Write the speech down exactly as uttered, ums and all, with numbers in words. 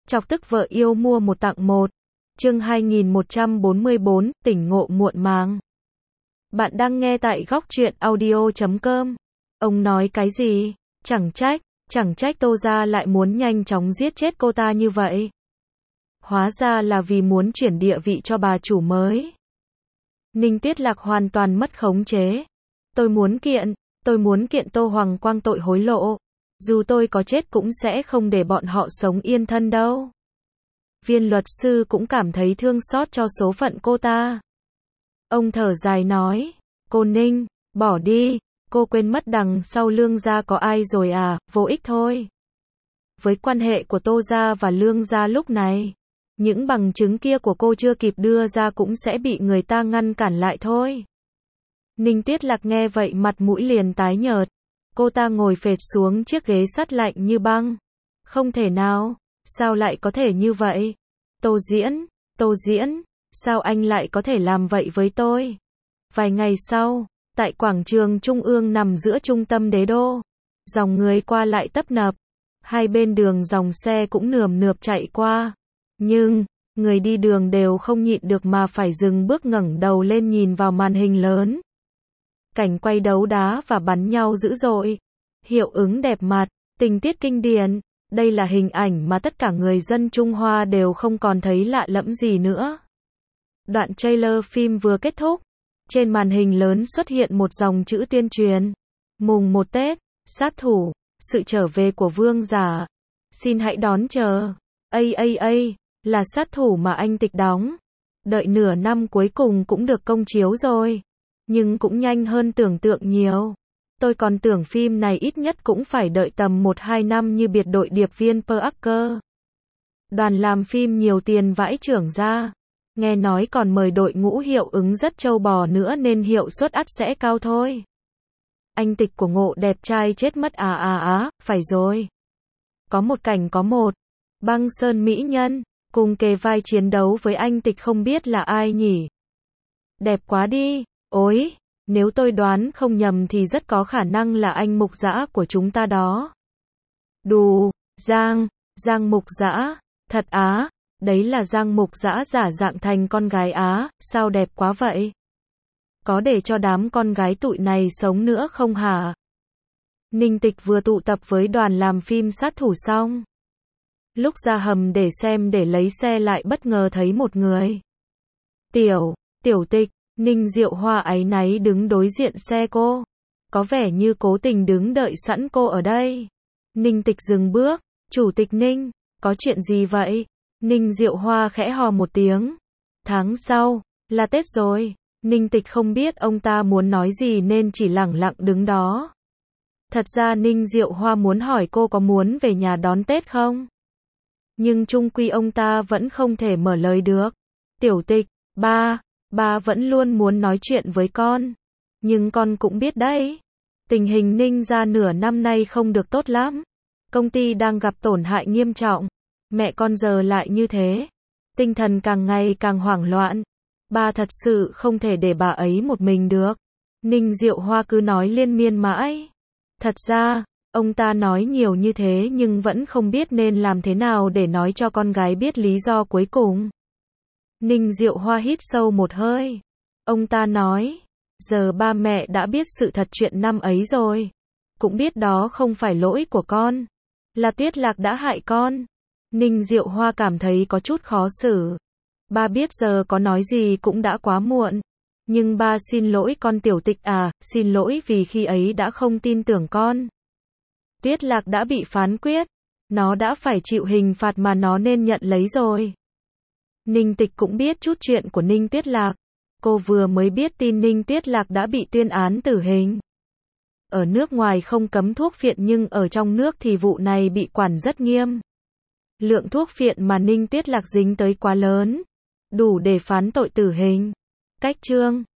Chọc tức vợ yêu mua một tặng một. Chương hai nghìn một trăm bốn mươi bốn, tỉnh ngộ muộn màng. Bạn đang nghe tại góc truyện audio chấm com. Ông nói cái gì? Chẳng trách, chẳng trách Tô gia lại muốn nhanh chóng giết chết cô ta như vậy. Hóa ra là vì muốn chuyển địa vị cho bà chủ mới. Ninh Tuyết Lạc hoàn toàn mất khống chế. Tôi muốn kiện, tôi muốn kiện Tô Hoàng Quang tội hối lộ. Dù tôi có chết cũng sẽ không để bọn họ sống yên thân đâu. Viên luật sư cũng cảm thấy thương xót cho số phận cô ta. Ông thở dài nói, cô Ninh, bỏ đi, cô quên mất đằng sau Lương gia có ai rồi à, vô ích thôi. Với quan hệ của Tô gia và Lương gia lúc này, những bằng chứng kia của cô chưa kịp đưa ra cũng sẽ bị người ta ngăn cản lại thôi. Ninh Tuyết Lạc nghe vậy mặt mũi liền tái nhợt. Cô ta ngồi phệt xuống chiếc ghế sắt lạnh như băng. Không thể nào, sao lại có thể như vậy? Tô Diễn, Tô Diễn, sao anh lại có thể làm vậy với tôi? Vài ngày sau, tại quảng trường Trung ương nằm giữa trung tâm đế đô, dòng người qua lại tấp nập, hai bên đường dòng xe cũng nườm nượp chạy qua. Nhưng, người đi đường đều không nhịn được mà phải dừng bước ngẩng đầu lên nhìn vào màn hình lớn. Cảnh quay đấu đá và bắn nhau dữ dội, hiệu ứng đẹp mặt, tình tiết kinh điển, đây là hình ảnh mà tất cả người dân Trung Hoa đều không còn thấy lạ lẫm gì nữa. Đoạn trailer phim vừa kết thúc, trên màn hình lớn xuất hiện một dòng chữ tuyên truyền. Mùng một Tết, sát thủ, sự trở về của vương giả. Xin hãy đón chờ. Ây ây ây, là sát thủ mà anh Tịch đóng. Đợi nửa năm cuối cùng cũng được công chiếu rồi. Nhưng cũng nhanh hơn tưởng tượng nhiều. Tôi còn tưởng phim này ít nhất cũng phải đợi tầm một hai năm như biệt đội điệp viên Parker. Đoàn làm phim nhiều tiền vãi chưởng ra. Nghe nói còn mời đội ngũ hiệu ứng rất trâu bò nữa nên hiệu suất ắt sẽ cao thôi. Anh Tịch của Ngộ đẹp trai chết mất à à á, phải rồi. Có một cảnh có một băng sơn mỹ nhân, cùng kề vai chiến đấu với anh Tịch không biết là ai nhỉ. Đẹp quá đi, ối, nếu tôi đoán không nhầm thì rất có khả năng là anh Mục Dã của chúng ta đó. Đù, Giang, Giang Mục Dã, thật á, đấy là Giang Mục Dã giả dạng thành con gái á, sao đẹp quá vậy? Có để cho đám con gái tụi này sống nữa không hả? Ninh Tịch vừa tụ tập với đoàn làm phim sát thủ xong. Lúc ra hầm để xem để lấy xe lại bất ngờ thấy một người. Tiểu, Tiểu Tịch, Ninh Diệu Hoa áy náy đứng đối diện xe cô. Có vẻ như cố tình đứng đợi sẵn cô ở đây. Ninh Tịch dừng bước, Chủ tịch Ninh, có chuyện gì vậy? Ninh Diệu Hoa khẽ hò một tiếng. Tháng sau, là Tết rồi. Ninh Tịch không biết ông ta muốn nói gì nên chỉ lẳng lặng đứng đó. Thật ra Ninh Diệu Hoa muốn hỏi cô có muốn về nhà đón Tết không? Nhưng chung quy ông ta vẫn không thể mở lời được. Tiểu Tịch, ba, ba vẫn luôn muốn nói chuyện với con. Nhưng con cũng biết đấy. Tình hình Ninh gia nửa năm nay không được tốt lắm. Công ty đang gặp tổn hại nghiêm trọng. Mẹ con giờ lại như thế. Tinh thần càng ngày càng hoảng loạn. Ba thật sự không thể để bà ấy một mình được. Ninh Diệu Hoa cứ nói liên miên mãi. Thật ra, ông ta nói nhiều như thế nhưng vẫn không biết nên làm thế nào để nói cho con gái biết lý do cuối cùng. Ninh Diệu Hoa hít sâu một hơi. Ông ta nói, giờ ba mẹ đã biết sự thật chuyện năm ấy rồi. Cũng biết đó không phải lỗi của con. Là Tuyết Lạc đã hại con. Ninh Diệu Hoa cảm thấy có chút khó xử. Ba biết giờ có nói gì cũng đã quá muộn. Nhưng ba xin lỗi con Tiểu Tịch à, xin lỗi vì khi ấy đã không tin tưởng con. Tuyết Lạc đã bị phán quyết. Nó đã phải chịu hình phạt mà nó nên nhận lấy rồi. Ninh Tịch cũng biết chút chuyện của Ninh Tuyết Lạc. Cô vừa mới biết tin Ninh Tuyết Lạc đã bị tuyên án tử hình. Ở nước ngoài không cấm thuốc phiện nhưng ở trong nước thì vụ này bị quản rất nghiêm. Lượng thuốc phiện mà Ninh Tuyết Lạc dính tới quá lớn. Đủ để phán tội tử hình. Cách chương